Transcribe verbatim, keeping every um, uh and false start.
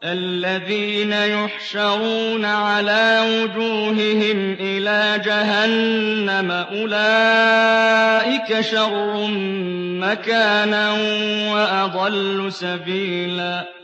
الَّذِينَ يُحْشَرُونَ عَلَىٰ وُجُوهِهِمْ إِلَىٰ جَهَنَّمَ أُولَٰئِكَ شَرٌّ مَّكَانًا وَأَضَلُّ سَبِيلًا